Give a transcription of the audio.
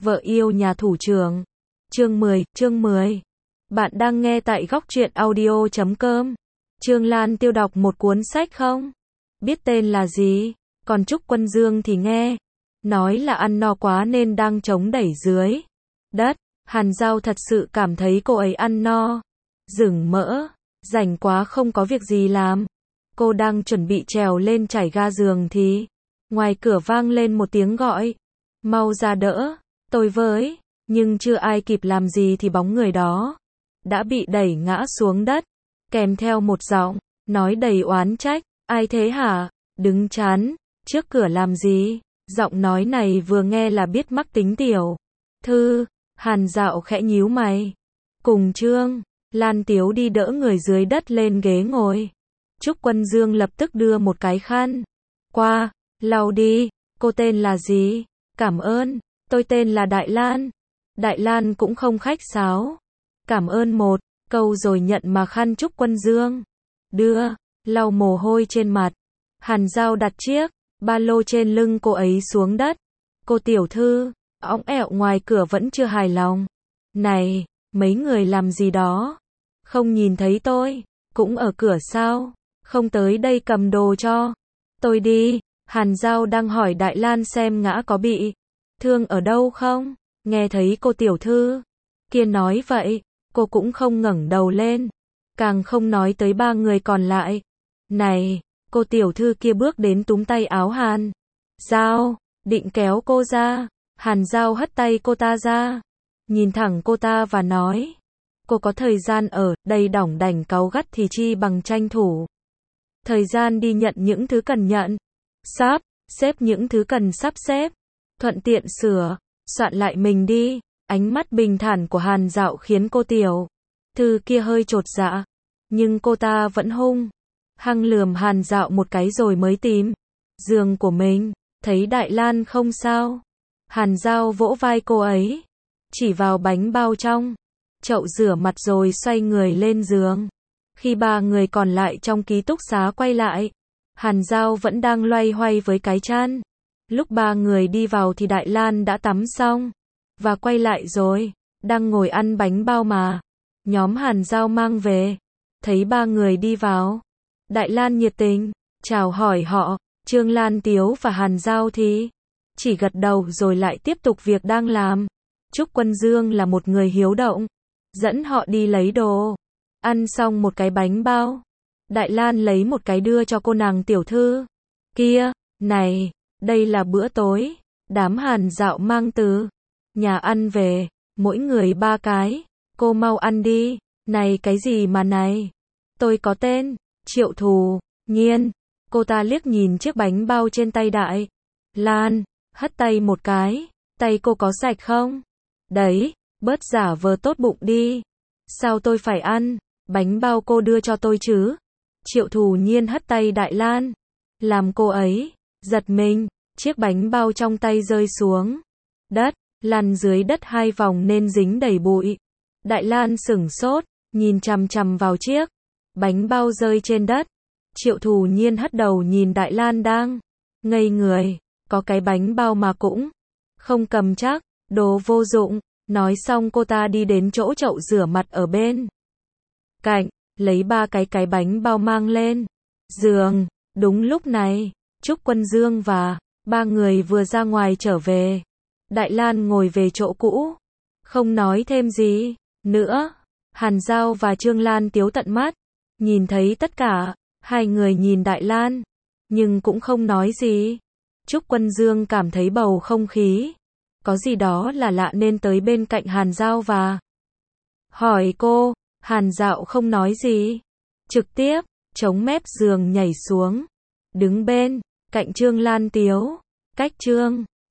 Vợ yêu nhà thủ trưởng. Chương 10. Bạn đang nghe tại góc truyện audio.com. Trương Lan Tiêu đọc một cuốn sách không? Biết tên là gì? Còn Trúc Quân Dương thì nghe. Nói là ăn no quá nên đang chống đẩy dưới đất. Hàn Giao thật sự cảm thấy cô ấy ăn no. Rừng mỡ. Rảnh quá không có việc gì làm. Cô đang chuẩn bị trèo lên trải ga giường thì ngoài cửa vang lên một tiếng gọi. Mau ra đỡ tôi với. Nhưng chưa ai kịp làm gì thì bóng người đó đã bị đẩy ngã xuống đất, kèm theo một giọng nói đầy oán trách. Ai thế hả? Đứng chắn trước cửa làm gì? Giọng nói này vừa nghe là biết mắc tính tiểu thư. Hàn Dạo khẽ nhíu mày. Cùng Trương Lan Tiếu đi đỡ người dưới đất lên ghế ngồi. Trúc Quân Dương lập tức đưa một cái khăn qua, lau đi. Cô tên là gì? Cảm ơn, tôi tên là Đại Lan. Đại Lan cũng không khách sáo. Cảm ơn một câu rồi nhận mà khăn Trúc Quân Dương đưa, lau mồ hôi trên mặt. Hàn Giao đặt chiếc ba lô trên lưng cô ấy xuống đất. Cô tiểu thư, õng ẹo ngoài cửa vẫn chưa hài lòng. Này, mấy người làm gì đó? Không nhìn thấy tôi, cũng ở cửa sao? Không tới đây cầm đồ cho tôi đi. Hàn Giao đang hỏi Đại Lan xem ngã có bị thương ở đâu không? Nghe thấy cô tiểu thư kia nói vậy, cô cũng không ngẩng đầu lên, càng không nói tới ba người còn lại. Này, cô tiểu thư kia bước đến túm tay áo Hàn Giao, định kéo cô ra. Hàn Giao hất tay cô ta ra, nhìn thẳng cô ta và nói, cô có thời gian ở đây đỏng đảnh cáu gắt thì chi bằng tranh thủ thời gian đi nhận những thứ cần nhận, sắp xếp những thứ cần sắp xếp, thuận tiện sửa soạn lại mình đi. Ánh mắt bình thản của Hàn Dạo khiến cô tiểu thư kia hơi chột dạ, nhưng cô ta vẫn hung hăng lườm Hàn Dạo một cái rồi mới tìm giường của mình. Thấy Đại Lan không sao, Hàn Giao vỗ vai cô ấy, chỉ vào bánh bao trong chậu rửa mặt rồi xoay người lên giường. Khi ba người còn lại trong ký túc xá quay lại, Hàn Giao vẫn đang loay hoay với cái chăn. Lúc ba người đi vào thì Đại Lan đã tắm xong và quay lại rồi, đang ngồi ăn bánh bao mà nhóm Hàn Giao mang về. Thấy ba người đi vào, Đại Lan nhiệt tình chào hỏi họ. Trương Lan Tiếu và Hàn Giao thì chỉ gật đầu rồi lại tiếp tục việc đang làm. Trúc Quân Dương là một người hiếu động, dẫn họ đi lấy đồ. Ăn xong một cái bánh bao, Đại Lan lấy một cái đưa cho cô nàng tiểu thư kia. Này, đây là bữa tối đám Hàn Dạo mang từ nhà ăn về, mỗi người 3 cái. Cô mau ăn đi. Này cái gì mà này? Tôi có tên Triệu Thù Nhiên. Cô ta liếc nhìn chiếc bánh bao trên tay Đại Lan, hất tay một cái. Tay cô có sạch không? Đấy, bớt giả vờ tốt bụng đi. Sao tôi phải ăn bánh bao cô đưa cho tôi chứ? Triệu Thù Nhiên hất tay Đại Lan, làm cô ấy giật mình. Chiếc bánh bao trong tay rơi xuống đất, lăn dưới đất 2 vòng nên dính đầy bụi. Đại Lan sửng sốt, nhìn chằm chằm vào chiếc bánh bao rơi trên đất. Triệu Thù Nhiên hất đầu nhìn Đại Lan đang ngây người, có cái bánh bao mà cũng không cầm chắc, đồ vô dụng. Nói xong cô ta đi đến chỗ chậu rửa mặt ở bên cạnh, lấy 3 cái bánh bao mang lên giường. Đúng lúc này, Trúc Quân Dương và ba người vừa ra ngoài trở về. Đại Lan ngồi về chỗ cũ, không nói thêm gì nữa. Hàn Giao và Trương Lan Tiếu tận mắt nhìn thấy tất cả. Hai người nhìn Đại Lan, nhưng cũng không nói gì. Trúc Quân Dương cảm thấy bầu không khí có gì đó là lạ nên tới bên cạnh Hàn Giao và hỏi cô. Hàn Dạo không nói gì, trực tiếp chống mép giường nhảy xuống, đứng bên cạnh Trương Lan Tiếu, cách Trương